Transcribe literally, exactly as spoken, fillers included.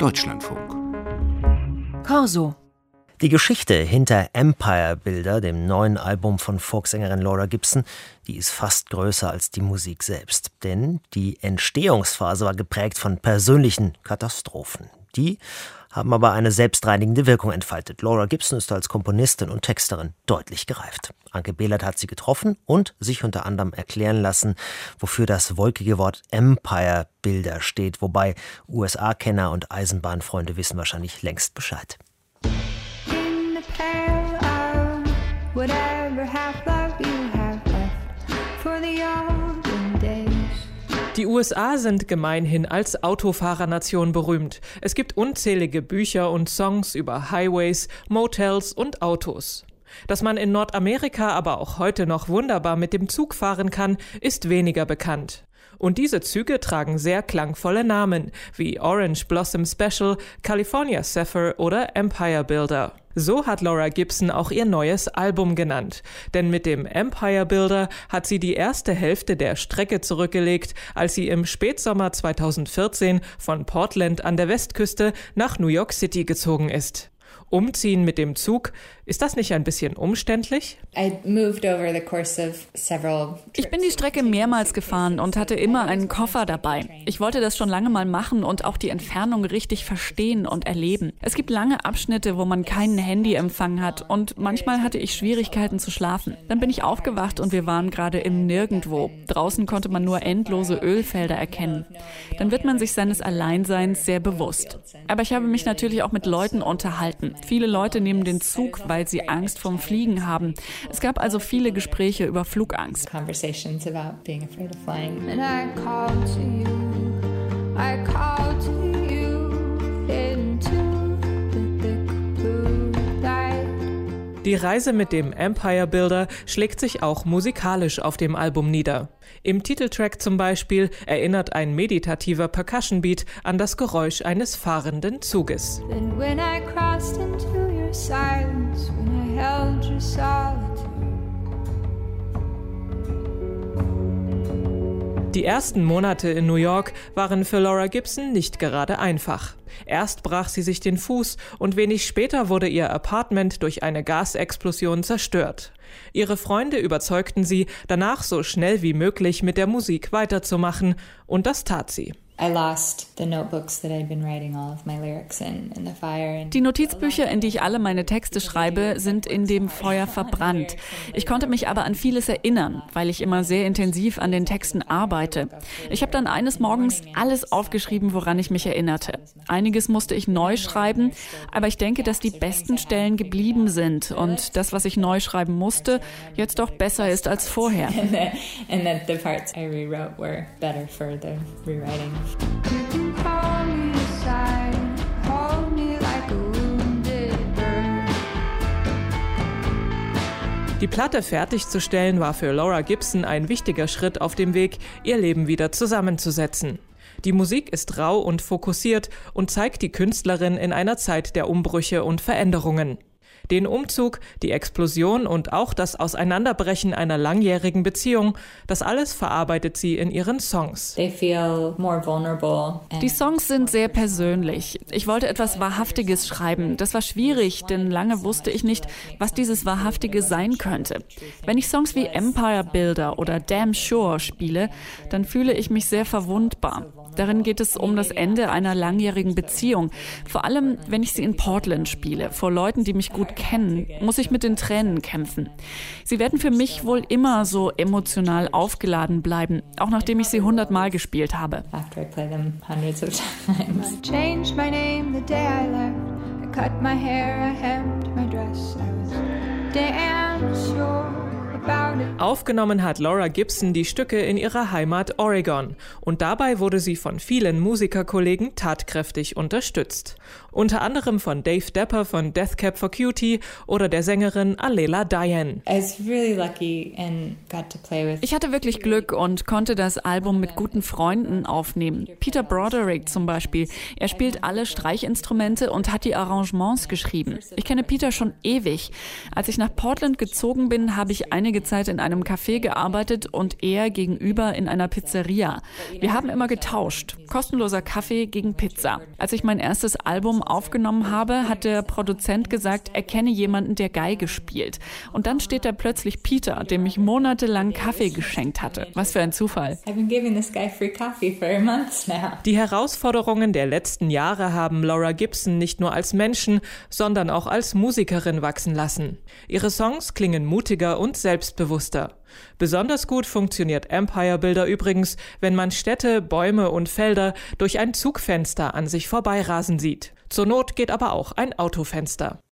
Deutschlandfunk. Corso. Die Geschichte hinter Empire Builder, dem neuen Album von Folksängerin Laura Gibson, die ist fast größer als die Musik selbst. Denn die Entstehungsphase war geprägt von persönlichen Katastrophen. Die haben aber eine selbstreinigende Wirkung entfaltet. Laura Gibson ist als Komponistin und Texterin deutlich gereift. Anke Behlert hat sie getroffen und sich unter anderem erklären lassen, wofür das wolkige Wort Empire Builder steht. Wobei U S A-Kenner und Eisenbahnfreunde wissen wahrscheinlich längst Bescheid. Die U S A sind gemeinhin als Autofahrernation berühmt. Es gibt unzählige Bücher und Songs über Highways, Motels und Autos. Dass man in Nordamerika aber auch heute noch wunderbar mit dem Zug fahren kann, ist weniger bekannt. Und diese Züge tragen sehr klangvolle Namen, wie Orange Blossom Special, California Zephyr oder Empire Builder. So hat Laura Gibson auch ihr neues Album genannt. Denn mit dem Empire Builder hat sie die erste Hälfte der Strecke zurückgelegt, als sie im Spätsommer zweitausendvierzehn von Portland an der Westküste nach New York City gezogen ist. Umziehen mit dem Zug, ist das nicht ein bisschen umständlich? Ich bin die Strecke mehrmals gefahren und hatte immer einen Koffer dabei. Ich wollte das schon lange mal machen und auch die Entfernung richtig verstehen und erleben. Es gibt lange Abschnitte, wo man keinen Handyempfang hat und manchmal hatte ich Schwierigkeiten zu schlafen. Dann bin ich aufgewacht und wir waren gerade im Nirgendwo. Draußen konnte man nur endlose Ölfelder erkennen. Dann wird man sich seines Alleinseins sehr bewusst. Aber ich habe mich natürlich auch mit Leuten unterhalten. Viele Leute nehmen den Zug, weil sie Angst vorm Fliegen haben. Es gab also viele Gespräche über Flugangst. Die Reise mit dem Empire Builder schlägt sich auch musikalisch auf dem Album nieder. Im Titeltrack zum Beispiel erinnert ein meditativer Percussion-Beat an das Geräusch eines fahrenden Zuges. Die ersten Monate in New York waren für Laura Gibson nicht gerade einfach. Erst brach sie sich den Fuß und wenig später wurde ihr Apartment durch eine Gasexplosion zerstört. Ihre Freunde überzeugten sie, danach so schnell wie möglich mit der Musik weiterzumachen, und das tat sie. Die Notizbücher, in die ich alle meine Texte schreibe, sind in dem Feuer verbrannt. Ich konnte mich aber an vieles erinnern, weil ich immer sehr intensiv an den Texten arbeite. Ich habe dann eines Morgens alles aufgeschrieben, woran ich mich erinnerte. Einiges musste ich neu schreiben, aber ich denke, dass die besten Stellen geblieben sind und das, was ich neu schreiben musste, jetzt doch besser ist als vorher. Die Platte fertigzustellen war für Laura Gibson ein wichtiger Schritt auf dem Weg, ihr Leben wieder zusammenzusetzen. Die Musik ist rau und fokussiert und zeigt die Künstlerin in einer Zeit der Umbrüche und Veränderungen. Den Umzug, die Explosion und auch das Auseinanderbrechen einer langjährigen Beziehung, das alles verarbeitet sie in ihren Songs. Die Songs sind sehr persönlich. Ich wollte etwas Wahrhaftiges schreiben. Das war schwierig, denn lange wusste ich nicht, was dieses Wahrhaftige sein könnte. Wenn ich Songs wie Empire Builder oder Damn Sure spiele, dann fühle ich mich sehr verwundbar. Darin geht es um das Ende einer langjährigen Beziehung. Vor allem, wenn ich sie in Portland spiele, vor Leuten, die mich gut kennen, muss ich mit den Tränen kämpfen. Sie werden für mich wohl immer so emotional aufgeladen bleiben, auch nachdem ich sie hundertmal gespielt habe. Aufgenommen hat Laura Gibson die Stücke in ihrer Heimat Oregon und dabei wurde sie von vielen Musikerkollegen tatkräftig unterstützt. Unter anderem von Dave Depper von Death Cab for Cutie oder der Sängerin Alela Diane. Ich hatte wirklich Glück und konnte das Album mit guten Freunden aufnehmen. Peter Broderick zum Beispiel. Er spielt alle Streichinstrumente und hat die Arrangements geschrieben. Ich kenne Peter schon ewig. Als ich nach Portland gezogen bin, habe ich einige einige Zeit in einem Café gearbeitet und er gegenüber in einer Pizzeria. Wir haben immer getauscht. Kostenloser Kaffee gegen Pizza. Als ich mein erstes Album aufgenommen habe, hat der Produzent gesagt, er kenne jemanden, der Geige spielt. Und dann steht da plötzlich Peter, dem ich monatelang Kaffee geschenkt hatte. Was für ein Zufall. Die Herausforderungen der letzten Jahre haben Laura Gibson nicht nur als Menschen, sondern auch als Musikerin wachsen lassen. Ihre Songs klingen mutiger und selbstbewusster. Besonders gut funktioniert Empire Builder übrigens, wenn man Städte, Bäume und Felder durch ein Zugfenster an sich vorbeirasen sieht. Zur Not geht aber auch ein Autofenster.